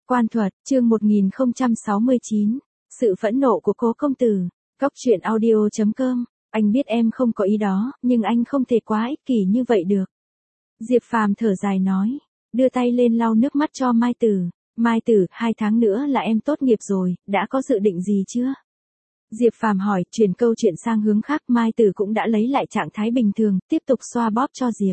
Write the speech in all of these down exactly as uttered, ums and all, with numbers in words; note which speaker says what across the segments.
Speaker 1: Quan thuật, chương một nghìn không trăm sáu mươi chín. Sự phẫn nộ của cố công tử. Góc truyện audio chấm com. Anh biết em không có ý đó, nhưng anh không thể quá ích kỷ như vậy được. Diệp Phàm thở dài nói, đưa tay lên lau nước mắt cho Mai Tử. Mai Tử, hai tháng nữa là em tốt nghiệp rồi, đã có dự định gì chưa? Diệp Phàm hỏi, chuyển câu chuyện sang hướng khác. Mai Tử cũng đã lấy lại trạng thái bình thường, tiếp tục xoa bóp cho Diệp.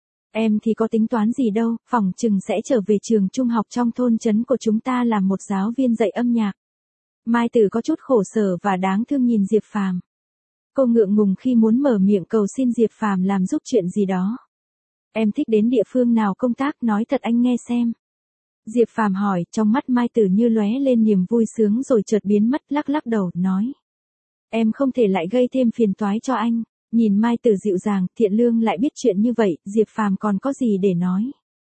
Speaker 1: Em thì có tính toán gì đâu, phỏng chừng sẽ trở về trường trung học trong thôn trấn của chúng ta làm một giáo viên dạy âm nhạc. Mai Tử có chút khổ sở và đáng thương nhìn Diệp Phàm. Cô ngượng ngùng khi muốn mở miệng cầu xin Diệp Phàm làm giúp chuyện gì đó. Em thích đến địa phương nào công tác, nói thật anh nghe xem. Diệp Phàm hỏi, trong mắt Mai Tử như lóe lên niềm vui sướng rồi chợt biến mất, lắc lắc đầu, nói. Em không thể lại gây thêm phiền toái cho anh. Nhìn Mai Tử dịu dàng, thiện lương lại biết chuyện như vậy, Diệp Phàm còn có gì để nói.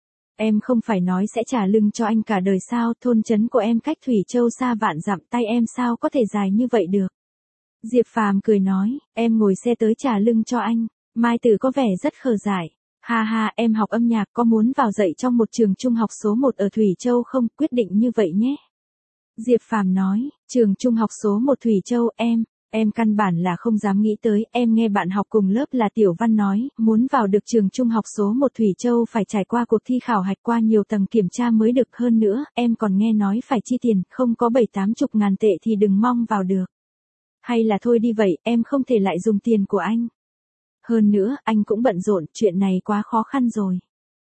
Speaker 1: Em không phải nói sẽ trả lưng cho anh cả đời sao, thôn trấn của em cách Thủy Châu xa vạn dặm, tay em sao có thể dài như vậy được. Diệp Phàm cười nói, em ngồi xe tới trả lưng cho anh. Mai Tử có vẻ rất khờ dại. Ha ha, em học âm nhạc, có muốn vào dạy trong một trường trung học số một ở Thủy Châu không, quyết định như vậy nhé. Diệp Phàm nói, trường trung học số một Thủy Châu, em, em căn bản là không dám nghĩ tới. Em nghe bạn học cùng lớp là Tiểu Văn nói, muốn vào được trường trung học số một Thủy Châu phải trải qua cuộc thi khảo hạch, qua nhiều tầng kiểm tra mới được. Hơn nữa, em còn nghe nói phải chi tiền, không có bảy tám chục ngàn tệ thì đừng mong vào được. Hay là thôi đi vậy, em không thể lại dùng tiền của anh. Hơn nữa, anh cũng bận rộn, chuyện này quá khó khăn rồi.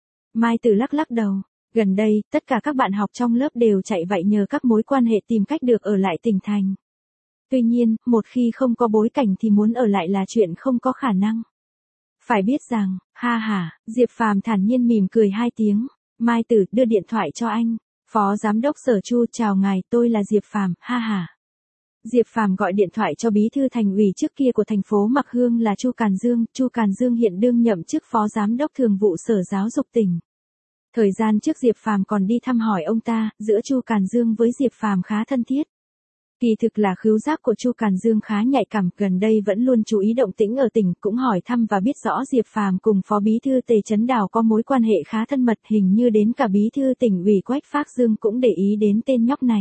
Speaker 1: Mai Tử lắc lắc đầu. Gần đây, tất cả các bạn học trong lớp đều chạy vậy nhờ các mối quan hệ tìm cách được ở lại tỉnh thành. Tuy nhiên, một khi không có bối cảnh thì muốn ở lại là chuyện không có khả năng. Phải biết rằng, ha ha, Diệp Phàm thản nhiên mỉm cười hai tiếng. Mai Tử đưa điện thoại cho anh. Phó Giám đốc Sở Chu, chào ngài, tôi là Diệp Phàm, ha ha. Diệp Phàm gọi điện thoại cho bí thư thành ủy trước kia của thành phố Mặc Hương là Chu Càn Dương. Chu Càn Dương hiện đương nhậm chức Phó Giám đốc Thường vụ Sở Giáo dục tỉnh. Thời gian trước Diệp Phàm còn đi thăm hỏi ông ta, giữa Chu Càn Dương với Diệp Phàm khá thân thiết. Kỳ thực là khứu giác của Chu Càn Dương khá nhạy cảm, gần đây vẫn luôn chú ý động tĩnh ở tỉnh, cũng hỏi thăm và biết rõ Diệp Phàm cùng Phó Bí thư Tề Chấn Đào có mối quan hệ khá thân mật, hình như đến cả Bí thư tỉnh ủy Quách Phác Dương cũng để ý đến tên nhóc này.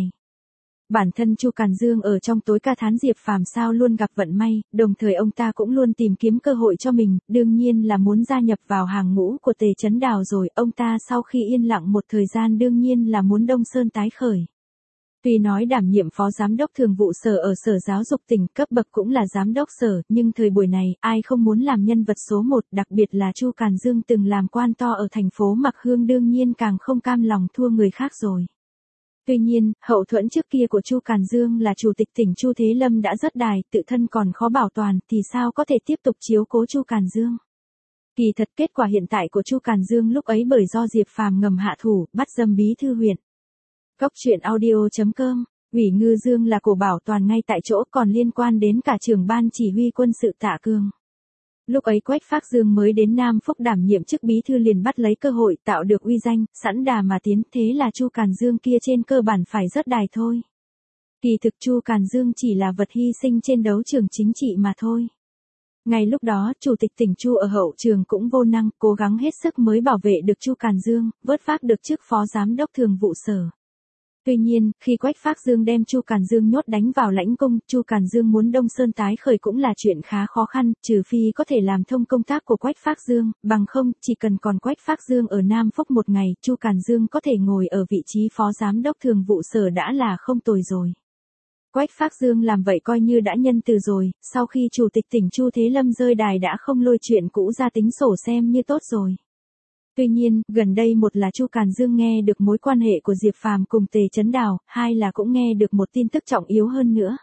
Speaker 1: Bản thân Chu Càn Dương ở trong tối ca thán Diệp Phàm sao luôn gặp vận may, đồng thời ông ta cũng luôn tìm kiếm cơ hội cho mình, đương nhiên là muốn gia nhập vào hàng ngũ của Tề Chấn Đào rồi. Ông ta sau khi yên lặng một thời gian đương nhiên là muốn Đông Sơn tái khởi. Tuy nói đảm nhiệm Phó Giám đốc Thường vụ Sở ở Sở Giáo dục tỉnh, cấp bậc cũng là Giám đốc Sở, nhưng thời buổi này, ai không muốn làm nhân vật số một, đặc biệt là Chu Càn Dương từng làm quan to ở thành phố Mặc Hương, đương nhiên càng không cam lòng thua người khác rồi. Tuy nhiên, hậu thuẫn trước kia của Chu Càn Dương là Chủ tịch tỉnh Chu Thế Lâm đã rớt đài, tự thân còn khó bảo toàn, thì sao có thể tiếp tục chiếu cố Chu Càn Dương. Kỳ thật kết quả hiện tại của Chu Càn Dương lúc ấy bởi do Diệp Phàm ngầm hạ thủ, bắt dâm bí thư huyện. Góc truyện audio chấm com. Ủy Ngư Dương là của bảo toàn ngay tại chỗ, còn liên quan đến cả trưởng ban chỉ huy quân sự Tạ Cương. Lúc ấy Quách Phác Dương mới đến Nam Phúc đảm nhiệm chức bí thư liền bắt lấy cơ hội tạo được uy danh, sẵn đà mà tiến, thế là Chu Càn Dương kia trên cơ bản phải rớt đài thôi. Kỳ thực Chu Càn Dương chỉ là vật hy sinh trên đấu trường chính trị mà thôi. Ngay lúc đó, Chủ tịch tỉnh Chu ở hậu trường cũng vô năng, cố gắng hết sức mới bảo vệ được Chu Càn Dương, vớt vát được chức Phó Giám đốc Thường vụ Sở. Tuy nhiên, khi Quách Phác Dương đem Chu Càn Dương nhốt đánh vào lãnh cung, Chu Càn Dương muốn Đông Sơn tái khởi cũng là chuyện khá khó khăn, trừ phi có thể làm thông công tác của Quách Phác Dương, bằng không, chỉ cần còn Quách Phác Dương ở Nam Phúc một ngày, Chu Càn Dương có thể ngồi ở vị trí Phó Giám đốc Thường vụ Sở đã là không tồi rồi. Quách Phác Dương làm vậy coi như đã nhân từ rồi, sau khi Chủ tịch tỉnh Chu Thế Lâm rơi đài đã không lôi chuyện cũ ra tính sổ xem như tốt rồi. Tuy nhiên, gần đây một là Chu Càn Dương nghe được mối quan hệ của Diệp Phàm cùng Tề Chấn Đào, hai là cũng nghe được một tin tức trọng yếu hơn nữa.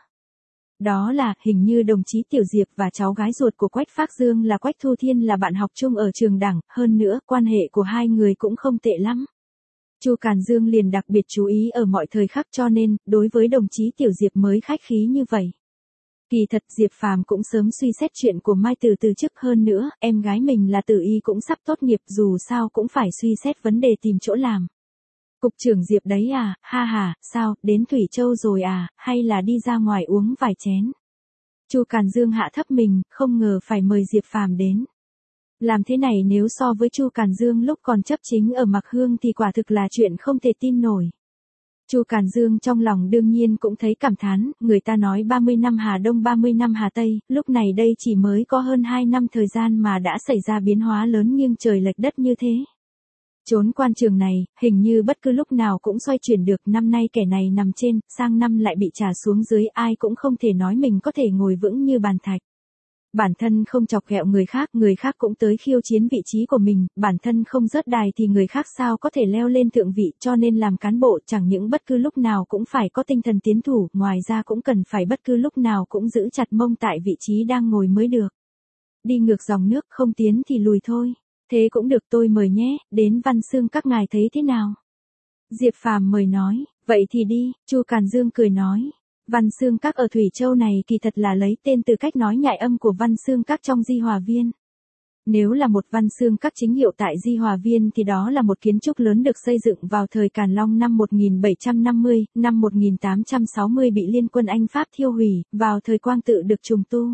Speaker 1: Đó là, hình như đồng chí Tiểu Diệp và cháu gái ruột của Quách Phác Dương là Quách Thu Thiên là bạn học chung ở trường đảng, hơn nữa, quan hệ của hai người cũng không tệ lắm. Chu Càn Dương liền đặc biệt chú ý ở mọi thời khắc, cho nên, đối với đồng chí Tiểu Diệp mới khách khí như vậy. Kỳ thật Diệp Phàm cũng sớm suy xét chuyện của Mai Tử từ chức, hơn nữa, em gái mình là Tử Y cũng sắp tốt nghiệp, dù sao cũng phải suy xét vấn đề tìm chỗ làm. Cục trưởng Diệp đấy à, ha ha, sao, đến Thủy Châu rồi à, hay là đi ra ngoài uống vài chén. Chu Càn Dương hạ thấp mình, không ngờ phải mời Diệp Phàm đến. Làm thế này nếu so với Chu Càn Dương lúc còn chấp chính ở Mặc Hương thì quả thực là chuyện không thể tin nổi. Chu Càn Dương trong lòng đương nhiên cũng thấy cảm thán, người ta nói ba mươi năm Hà Đông ba mươi năm Hà Tây, lúc này đây chỉ mới có hơn hai năm thời gian mà đã xảy ra biến hóa lớn nghiêng trời lệch đất như thế. Chốn quan trường này, hình như bất cứ lúc nào cũng xoay chuyển được, năm nay kẻ này nằm trên, sang năm lại bị trả xuống dưới, ai cũng không thể nói mình có thể ngồi vững như bàn thạch. Bản thân không chọc ghẹo người khác, người khác cũng tới khiêu chiến vị trí của mình, bản thân không rớt đài thì người khác sao có thể leo lên thượng vị, cho nên làm cán bộ chẳng những bất cứ lúc nào cũng phải có tinh thần tiến thủ, ngoài ra cũng cần phải bất cứ lúc nào cũng giữ chặt mông tại vị trí đang ngồi mới được. Đi ngược dòng nước, không tiến thì lùi thôi. Thế cũng được, tôi mời nhé, đến Văn Xương các ngài thấy thế nào? Diệp Phàm mời nói, vậy thì đi, Chu Càn Dương cười nói. Văn Xương Các ở Thủy Châu này kỳ thật là lấy tên từ cách nói nhại âm của Văn Xương Các trong Di Hòa Viên. Nếu là một Văn Xương Các chính hiệu tại Di Hòa Viên thì đó là một kiến trúc lớn được xây dựng vào thời Càn Long năm một nghìn bảy trăm năm mươi, năm một nghìn tám trăm sáu mươi bị liên quân Anh Pháp thiêu hủy, vào thời Quang Tự được trùng tu.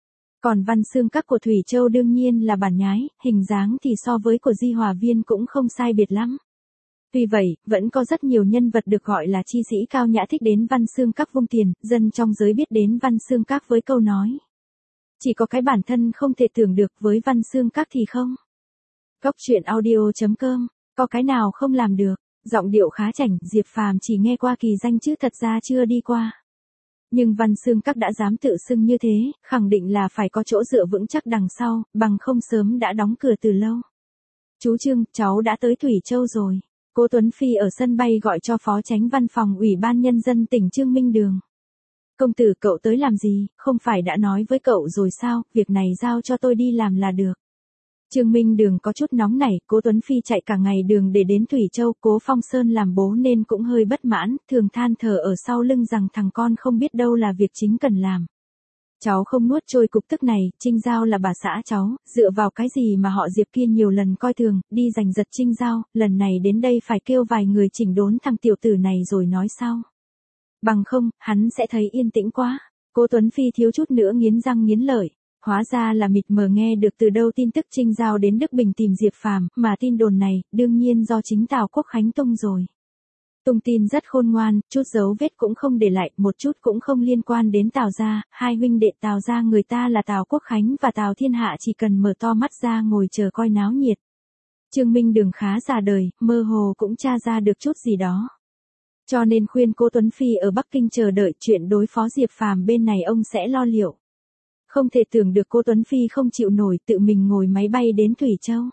Speaker 1: Còn Văn Xương Các của Thủy Châu đương nhiên là bản nhái, hình dáng thì so với của Di Hòa Viên cũng không sai biệt lắm. Tuy vậy, vẫn có rất nhiều nhân vật được gọi là chi sĩ cao nhã thích đến Văn Xương Các vung tiền, dân trong giới biết đến Văn Xương Các với câu nói. Chỉ có cái bản thân không thể tưởng được, với Văn Xương Các thì không. Góc truyện audio chấm com, có cái nào không làm được, giọng điệu khá chảnh, Diệp Phàm chỉ nghe qua kỳ danh chứ thật ra chưa đi qua. Nhưng Văn Xương Các đã dám tự xưng như thế, khẳng định là phải có chỗ dựa vững chắc đằng sau, bằng không sớm đã đóng cửa từ lâu. Chú Trương, cháu đã tới Thủy Châu rồi. Cố Tuấn Phi ở sân bay gọi cho Phó Chánh Văn phòng Ủy ban Nhân dân tỉnh Trương Minh Đường. Công tử, cậu tới làm gì, không phải đã nói với cậu rồi sao, việc này giao cho tôi đi làm là được. Trương Minh Đường có chút nóng nảy, Cố Tuấn Phi chạy cả ngày đường để đến Thủy Châu, Cố Phong Sơn làm bố nên cũng hơi bất mãn, thường than thở ở sau lưng rằng thằng con không biết đâu là việc chính cần làm. Cháu không nuốt trôi cục tức này, Trinh Giao là bà xã cháu, dựa vào cái gì mà họ Diệp kia nhiều lần coi thường, đi giành giật Trinh Giao, lần này đến đây phải kêu vài người chỉnh đốn thằng tiểu tử này rồi nói sau. Bằng không, hắn sẽ thấy yên tĩnh quá. Cố Tuấn Phi thiếu chút nữa nghiến răng nghiến lợi. Hóa ra là mịt mờ nghe được từ đâu tin tức Trinh Giao đến Đức Bình tìm Diệp Phàm, mà tin đồn này, đương nhiên do chính Tào Quốc Khánh tung rồi. Tung tin rất khôn ngoan, chút dấu vết cũng không để lại, một chút cũng không liên quan đến Tào gia, hai huynh đệ Tào gia người ta là Tào Quốc Khánh và Tào Thiên Hạ chỉ cần mở to mắt ra ngồi chờ coi náo nhiệt. Trương Minh Đường khá già đời, mơ hồ cũng tra ra được chút gì đó. Cho nên khuyên Cố Tuấn Phi ở Bắc Kinh chờ đợi, chuyện đối phó Diệp Phàm bên này ông sẽ lo liệu. Không thể tưởng được Cố Tuấn Phi không chịu nổi, tự mình ngồi máy bay đến Thủy Châu.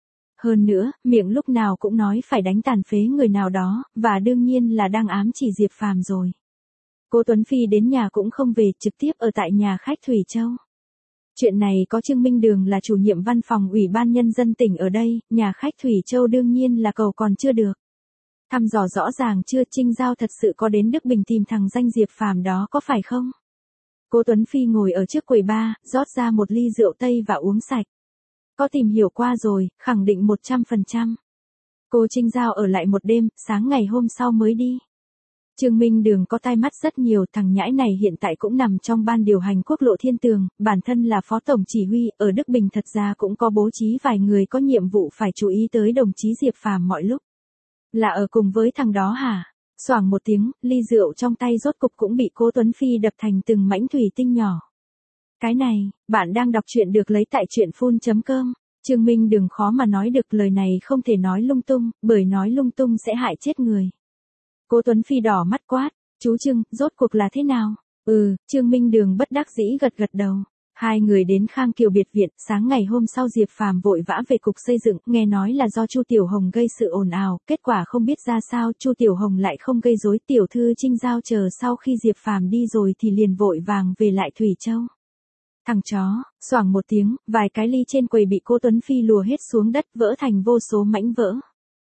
Speaker 1: Hơn nữa, miệng lúc nào cũng nói phải đánh tàn phế người nào đó, và đương nhiên là đang ám chỉ Diệp Phàm rồi. Cố Tuấn Phi đến nhà cũng không về, trực tiếp ở tại nhà khách Thủy Châu. Chuyện này có Trương Minh Đường là chủ nhiệm văn phòng Ủy ban Nhân dân tỉnh ở đây, nhà khách Thủy Châu đương nhiên là cầu còn chưa được. Thăm dò rõ ràng chưa, Trinh Giao thật sự có đến Đức Bình tìm thằng danh Diệp Phàm đó có phải không? Cố Tuấn Phi ngồi ở trước quầy bar, rót ra một ly rượu Tây và uống sạch. Có tìm hiểu qua rồi, khẳng định một trăm phần trăm. Cô Trinh Giao ở lại một đêm, sáng ngày hôm sau mới đi. Trương Minh Đường có tai mắt rất nhiều, thằng nhãi này hiện tại cũng nằm trong ban điều hành quốc lộ Thiên Tường, bản thân là phó tổng chỉ huy, ở Đức Bình thật ra cũng có bố trí vài người có nhiệm vụ phải chú ý tới đồng chí Diệp Phàm mọi lúc. Là ở cùng với thằng đó hả? Xoảng một tiếng, ly rượu trong tay rốt cục cũng bị Cố Tuấn Phi đập thành từng mảnh thủy tinh nhỏ. Cái này, bạn đang đọc truyện được lấy tại truyện phun chấm com. Trương Minh Đường khó mà nói được, lời này không thể nói lung tung, bởi nói lung tung sẽ hại chết người. Cố Tuấn Phi đỏ mắt quát, chú Trương, rốt cuộc là thế nào? Ừ, Trương Minh Đường bất đắc dĩ gật gật đầu. Hai người đến Khang Kiều biệt viện, sáng ngày hôm sau Diệp Phàm vội vã về cục xây dựng, nghe nói là do Chu Tiểu Hồng gây sự ồn ào, kết quả không biết ra sao, Chu Tiểu Hồng lại không gây rối, tiểu thư Trinh Giao chờ sau khi Diệp Phàm đi rồi thì liền vội vàng về lại Thủy Châu. Thằng chó, xoảng một tiếng, vài cái ly trên quầy bị Cố Tuấn Phi lùa hết xuống đất, vỡ thành vô số mảnh vỡ.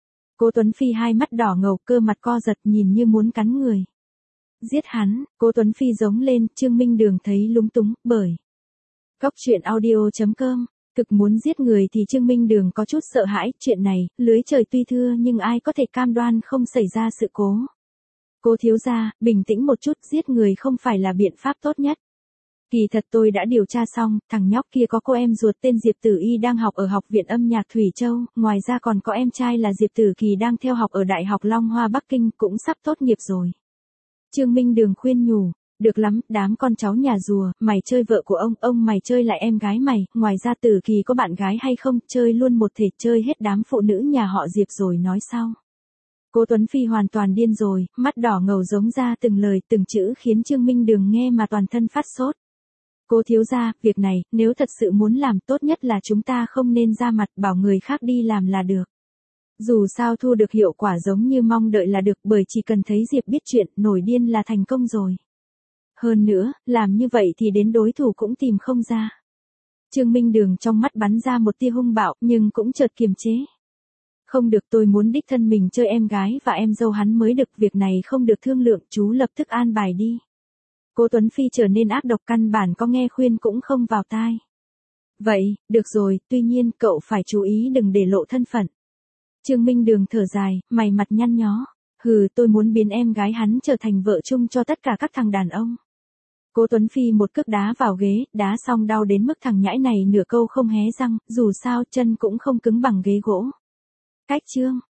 Speaker 1: Cố Tuấn Phi hai mắt đỏ ngầu, cơ mặt co giật, nhìn như muốn cắn người. Giết hắn, Cố Tuấn Phi giống lên, Trương Minh Đường thấy lúng túng, bởi Góc truyện audio chấm com, thực muốn giết người thì Trương Minh Đường có chút sợ hãi, chuyện này, lưới trời tuy thưa nhưng ai có thể cam đoan không xảy ra sự cố. Cố thiếu gia, bình tĩnh một chút, giết người không phải là biện pháp tốt nhất. Kỳ thật tôi đã điều tra xong, thằng nhóc kia có cô em ruột tên Diệp Tử Y đang học ở Học viện âm nhạc Thủy Châu, ngoài ra còn có em trai là Diệp Tử Kỳ đang theo học ở Đại học Long Hoa Bắc Kinh, cũng sắp tốt nghiệp rồi. Trương Minh Đường khuyên nhủ, được lắm, đám con cháu nhà rùa, mày chơi vợ của ông, ông mày chơi lại em gái mày, ngoài ra Tử Kỳ có bạn gái hay không, chơi luôn một thể, chơi hết đám phụ nữ nhà họ Diệp rồi nói sau. Cố Tuấn Phi hoàn toàn điên rồi, mắt đỏ ngầu giống ra từng lời từng chữ khiến Trương Minh Đường nghe mà toàn thân phát sốt. Cố thiếu gia, việc này, nếu thật sự muốn làm tốt nhất là chúng ta không nên ra mặt bảo người khác đi làm là được. Dù sao thu được hiệu quả giống như mong đợi là được bởi chỉ cần thấy Diệp biết chuyện, nổi điên là thành công rồi. Hơn nữa, làm như vậy thì đến đối thủ cũng tìm không ra. Trương Minh Đường trong mắt bắn ra một tia hung bạo nhưng cũng chợt kiềm chế. Không được, tôi muốn đích thân mình chơi em gái và em dâu hắn mới được, việc này không được thương lượng, chú lập tức an bài đi. Cố Tuấn Phi trở nên ác độc, căn bản có nghe khuyên cũng không vào tai. Vậy, được rồi, tuy nhiên cậu phải chú ý đừng để lộ thân phận. Trương Minh Đường thở dài, mày mặt nhăn nhó. Hừ, tôi muốn biến em gái hắn trở thành vợ chung cho tất cả các thằng đàn ông. Cố Tuấn Phi một cước đá vào ghế, đá xong đau đến mức thằng nhãi này nửa câu không hé răng, dù sao chân cũng không cứng bằng ghế gỗ. Cách chương